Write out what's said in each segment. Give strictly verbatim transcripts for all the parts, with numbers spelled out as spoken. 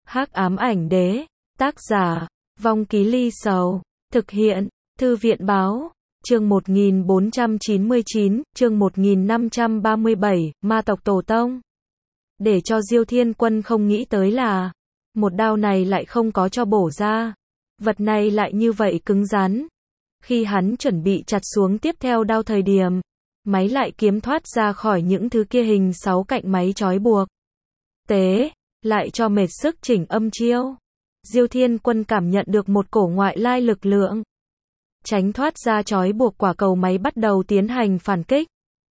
Hắc ám ảnh đế, tác giả, Vong Ký Ly Sầu, thực hiện, Thư viện báo, chương một nghìn bốn trăm chín mươi chín, chương một nghìn năm trăm ba mươi bảy, ma tộc tổ tông. Để cho Diêu Thiên Quân không nghĩ tới là, một đao này lại không có cho bổ ra. Vật này lại như vậy cứng rắn. Khi hắn chuẩn bị chặt xuống tiếp theo đao thời điểm, máy lại kiếm thoát ra khỏi những thứ kia hình sáu cạnh máy trói buộc. Tế, lại cho mệt sức chỉnh âm chiêu. Diêu Thiên Quân cảm nhận được một cổ ngoại lai lực lượng. Tránh thoát ra trói buộc quả cầu máy bắt đầu tiến hành phản kích.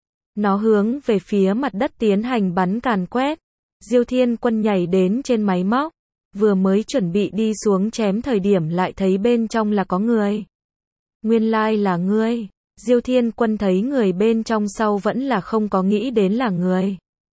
Nó hướng về phía mặt đất tiến hành bắn càn quét. Diêu Thiên Quân nhảy đến trên máy móc. Vừa mới chuẩn bị đi xuống chém thời điểm lại thấy bên trong là có người. Nguyên lai là ngươi. Diêu Thiên Quân thấy người bên trong sau vẫn là không có nghĩ đến là người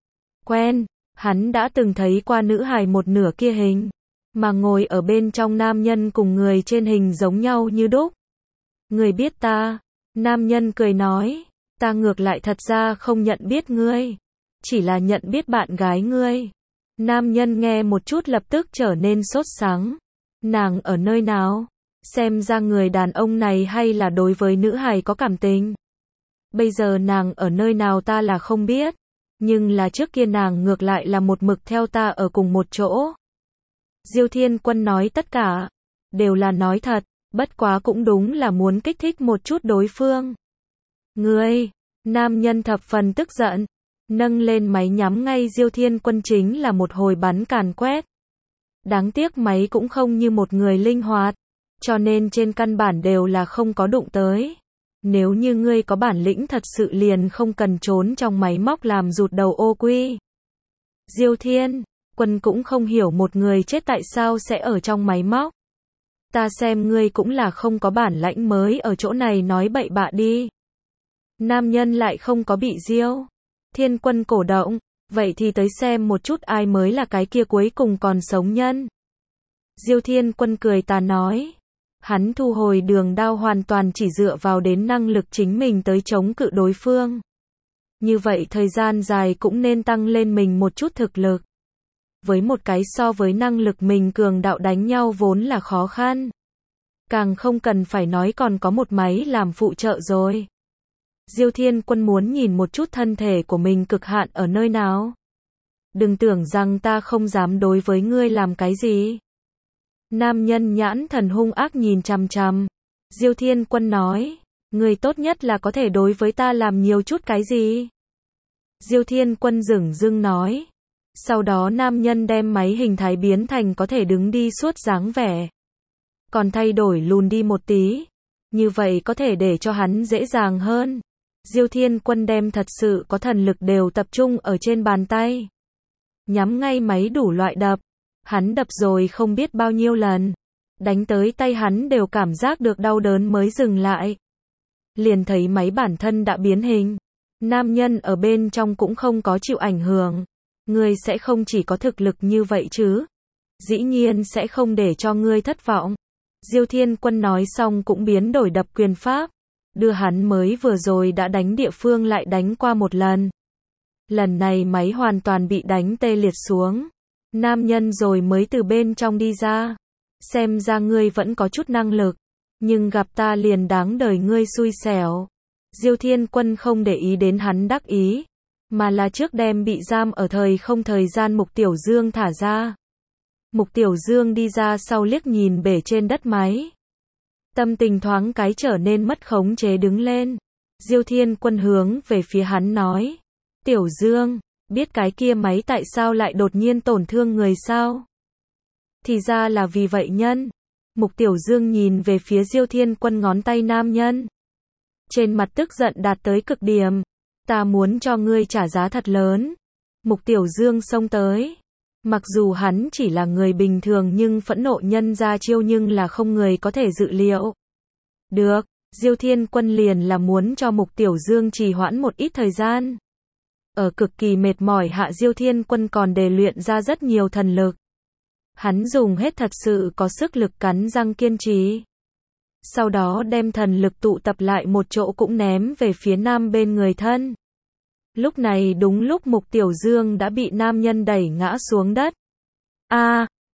quen. Hắn đã từng thấy qua nữ hài một nửa kia hình. Mà ngồi ở bên trong nam nhân cùng người trên hình giống nhau như đúc. Người biết ta. Nam nhân cười nói. Ta ngược lại thật ra không nhận biết ngươi. Chỉ là nhận biết bạn gái ngươi. Nam nhân nghe một chút lập tức trở nên sốt sắng. Nàng ở nơi nào? Xem ra người đàn ông này hay là đối với nữ hài có cảm tình. Bây giờ nàng ở nơi nào ta là không biết. Nhưng là trước kia nàng ngược lại là một mực theo ta ở cùng một chỗ. Diêu Thiên Quân nói tất cả. Đều là nói thật. Bất quá cũng đúng là muốn kích thích một chút đối phương. Ngươi. Nam nhân thập phần tức giận. Nâng lên máy nhắm ngay Diêu Thiên Quân chính là một hồi bắn càn quét. Đáng tiếc máy cũng không như một người linh hoạt. Cho nên trên căn bản đều là không có đụng tới. Nếu như ngươi có bản lĩnh thật sự liền không cần trốn trong máy móc làm rụt đầu ô quy. Diêu Thiên Quân cũng không hiểu một người chết tại sao sẽ ở trong máy móc. Ta xem ngươi cũng là không có bản lãnh mới ở chỗ này nói bậy bạ đi. Nam nhân lại không có bị Diêu Thiên Quân cổ động. Vậy thì tới xem một chút ai mới là cái kia cuối cùng còn sống nhân. Diêu Thiên Quân cười tà nói. Hắn thu hồi đường đao hoàn toàn chỉ dựa vào đến năng lực chính mình tới chống cự đối phương. Như vậy thời gian dài cũng nên tăng lên mình một chút thực lực. Với một cái so với năng lực mình cường đạo đánh nhau vốn là khó khăn. Càng không cần phải nói còn có một máy làm phụ trợ rồi. Diêu Thiên Quân muốn nhìn một chút thân thể của mình cực hạn ở nơi nào. Đừng tưởng rằng ta không dám đối với ngươi làm cái gì. Nam nhân nhãn thần hung ác nhìn chằm chằm. Diêu Thiên Quân nói. Ngươi tốt nhất là có thể đối với ta làm nhiều chút cái gì. Diêu Thiên Quân dửng dưng nói. Sau đó nam nhân đem máy hình thái biến thành có thể đứng đi suốt dáng vẻ. Còn thay đổi lùn đi một tí. Như vậy có thể để cho hắn dễ dàng hơn. Diêu Thiên Quân đem thật sự có thần lực đều tập trung ở trên bàn tay. Nhắm ngay máy đủ loại đập. Hắn đập rồi không biết bao nhiêu lần. Đánh tới tay hắn đều cảm giác được đau đớn mới dừng lại. Liền thấy máy bản thân đã biến hình. Nam nhân ở bên trong cũng không có chịu ảnh hưởng. Ngươi sẽ không chỉ có thực lực như vậy chứ. Dĩ nhiên sẽ không để cho ngươi thất vọng. Diêu Thiên Quân nói xong cũng biến đổi đập quyền pháp. Đưa hắn mới vừa rồi đã đánh địa phương lại đánh qua một lần. Lần này máy hoàn toàn bị đánh tê liệt xuống. Nam nhân rồi mới từ bên trong đi ra. Xem ra ngươi vẫn có chút năng lực. Nhưng gặp ta liền đáng đời ngươi xui xẻo. Diêu Thiên Quân không để ý đến hắn đắc ý. Mà là trước đem bị giam ở thời không thời gian Mục Tiểu Dương thả ra. Mục Tiểu Dương đi ra sau liếc nhìn bể trên đất máy. Tâm tình thoáng cái trở nên mất khống chế đứng lên. Diêu Thiên Quân hướng về phía hắn nói. Tiểu Dương, biết cái kia máy tại sao lại đột nhiên tổn thương người sao? Thì ra là vì vậy nhân. Mục Tiểu Dương nhìn về phía Diêu Thiên Quân ngón tay nam nhân. Trên mặt tức giận đạt tới cực điểm. Ta muốn cho ngươi trả giá thật lớn. Mục Tiểu Dương xông tới. Mặc dù hắn chỉ là người bình thường nhưng phẫn nộ nhân ra chiêu nhưng là không người có thể dự liệu. Được, Diêu Thiên Quân liền là muốn cho Mục Tiểu Dương trì hoãn một ít thời gian. Ở cực kỳ mệt mỏi hạ Diêu Thiên Quân còn đề luyện ra rất nhiều thần lực. Hắn dùng hết thật sự có sức lực cắn răng kiên trì. Sau đó đem thần lực tụ tập lại một chỗ cũng ném về phía nam bên người thân. Lúc này đúng lúc Mục Tiểu Dương đã bị nam nhân đẩy ngã xuống đất. A,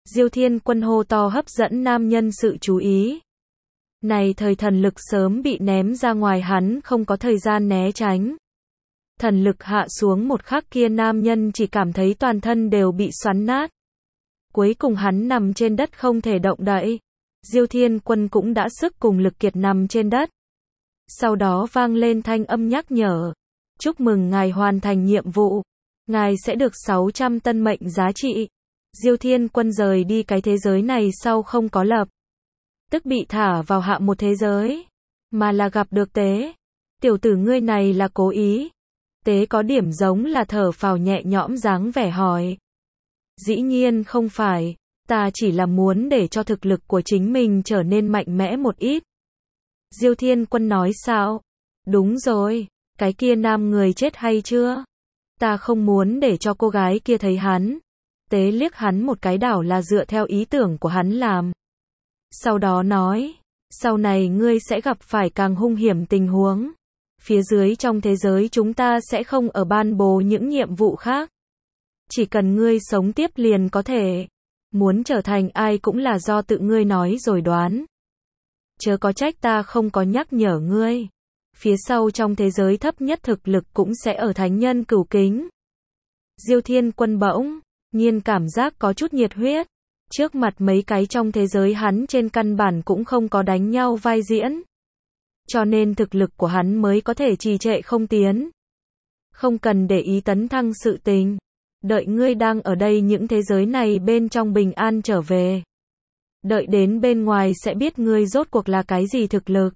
Diêu Thiên Quân hô to hấp dẫn nam nhân sự chú ý. Này thời thần lực sớm bị ném ra ngoài, hắn không có thời gian né tránh. Thần lực hạ xuống một khắc kia, nam nhân chỉ cảm thấy toàn thân đều bị xoắn nát. Cuối cùng hắn nằm trên đất không thể động đậy. Diêu Thiên Quân cũng đã sức cùng lực kiệt nằm trên đất. Sau đó vang lên thanh âm nhắc nhở. Chúc mừng ngài hoàn thành nhiệm vụ. Ngài sẽ được sáu trăm tân mệnh giá trị. Diêu Thiên Quân rời đi cái thế giới này sau không có lập tức bị thả vào hạ một thế giới, mà là gặp được Tế. Tiểu tử ngươi này là cố ý. Tế có điểm giống là thở phào nhẹ nhõm dáng vẻ hỏi. Dĩ nhiên không phải, ta chỉ là muốn để cho thực lực của chính mình trở nên mạnh mẽ một ít. Diêu Thiên Quân nói sao? Đúng rồi, cái kia nam người chết hay chưa? Ta không muốn để cho cô gái kia thấy hắn. Tế liếc hắn một cái, đảo là dựa theo ý tưởng của hắn làm. Sau đó nói, sau này ngươi sẽ gặp phải càng hung hiểm tình huống. Phía dưới trong thế giới chúng ta sẽ không ở ban bố những nhiệm vụ khác. Chỉ cần ngươi sống tiếp liền có thể. Muốn trở thành ai cũng là do tự ngươi nói rồi đoán. Chớ có trách ta không có nhắc nhở ngươi. Phía sau trong thế giới thấp nhất thực lực cũng sẽ ở thánh nhân cửu kính. Diêu Thiên Quân bỗng nhiên cảm giác có chút nhiệt huyết. Trước mặt mấy cái trong thế giới hắn trên căn bản cũng không có đánh nhau vai diễn. Cho nên thực lực của hắn mới có thể trì trệ không tiến. Không cần để ý tấn thăng sự tình. Đợi ngươi đang ở đây những thế giới này bên trong bình an trở về. Đợi đến bên ngoài sẽ biết ngươi rốt cuộc là cái gì thực lực.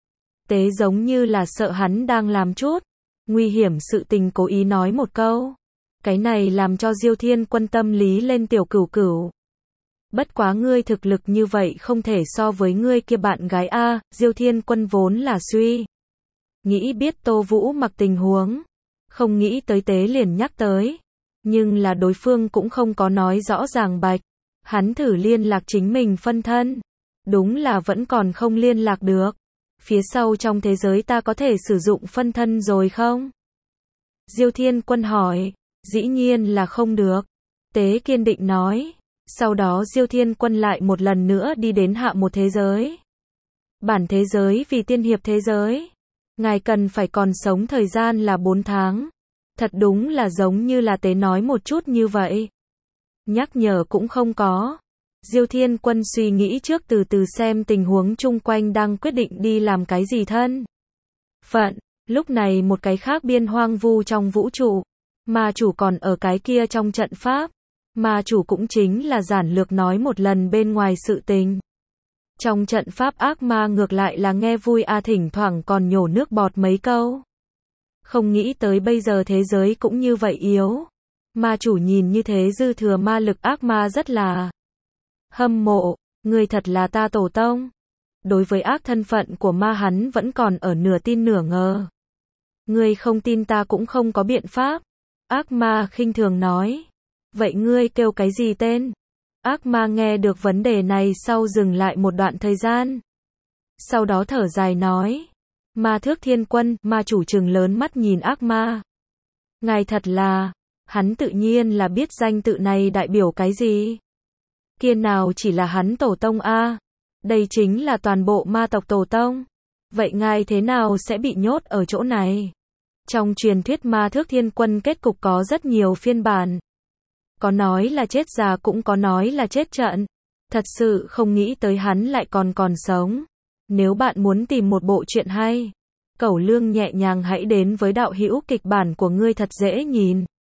Tế giống như là sợ hắn đang làm chút nguy hiểm sự tình, cố ý nói một câu. Cái này làm cho Diêu Thiên Quân tâm lý lên tiểu cửu cửu. Bất quá ngươi thực lực như vậy không thể so với ngươi kia bạn gái a. Diêu Thiên Quân vốn là suy nghĩ biết Tô Vũ mặc tình huống, không nghĩ tới Tế liền nhắc tới. Nhưng là đối phương cũng không có nói rõ ràng bạch. Hắn thử liên lạc chính mình phân thân. Đúng là vẫn còn không liên lạc được. Phía sau trong thế giới ta có thể sử dụng phân thân rồi không? Diêu Thiên Quân hỏi. Dĩ nhiên là không được. Tế kiên định nói. Sau đó Diêu Thiên Quân lại một lần nữa đi đến hạ một thế giới. Bản thế giới vì tiên hiệp thế giới. Ngài cần phải còn sống thời gian là bốn tháng. Thật đúng là giống như là Tế nói một chút như vậy. Nhắc nhở cũng không có. Diêu Thiên Quân suy nghĩ trước, từ từ xem tình huống chung quanh, đang quyết định đi làm cái gì thân phận. Lúc này một cái khác biên hoang vu trong vũ trụ. Ma chủ còn ở cái kia trong trận pháp. Ma chủ cũng chính là giản lược nói một lần bên ngoài sự tình. Trong trận pháp ác ma ngược lại là nghe vui a, thỉnh thoảng còn nhổ nước bọt mấy câu. Không nghĩ tới bây giờ thế giới cũng như vậy yếu. Ma chủ nhìn như thế dư thừa ma lực, ác ma rất là hâm mộ. Người thật là ta tổ tông. Đối với ác thân phận của ma hắn vẫn còn ở nửa tin nửa ngờ. Ngươi không tin ta cũng không có biện pháp. Ác ma khinh thường nói. Vậy ngươi kêu cái gì tên? Ác ma nghe được vấn đề này sau dừng lại một đoạn thời gian. Sau đó thở dài nói. Ma Thước Thiên Quân. Ma chủ trừng lớn mắt nhìn ác ma. Ngài thật là... Hắn tự nhiên là biết danh tự này đại biểu cái gì. Kia nào chỉ là hắn tổ tông a, đây chính là toàn bộ ma tộc tổ tông. Vậy ngài thế nào sẽ bị nhốt ở chỗ này? Trong truyền thuyết Ma Thước Thiên Quân kết cục có rất nhiều phiên bản. Có nói là chết già, cũng có nói là chết trận. Thật sự không nghĩ tới hắn lại còn còn sống. Nếu bạn muốn tìm một bộ truyện hay, Cẩu Lương nhẹ nhàng hãy đến với đạo hữu kịch bản của ngươi thật dễ nhìn.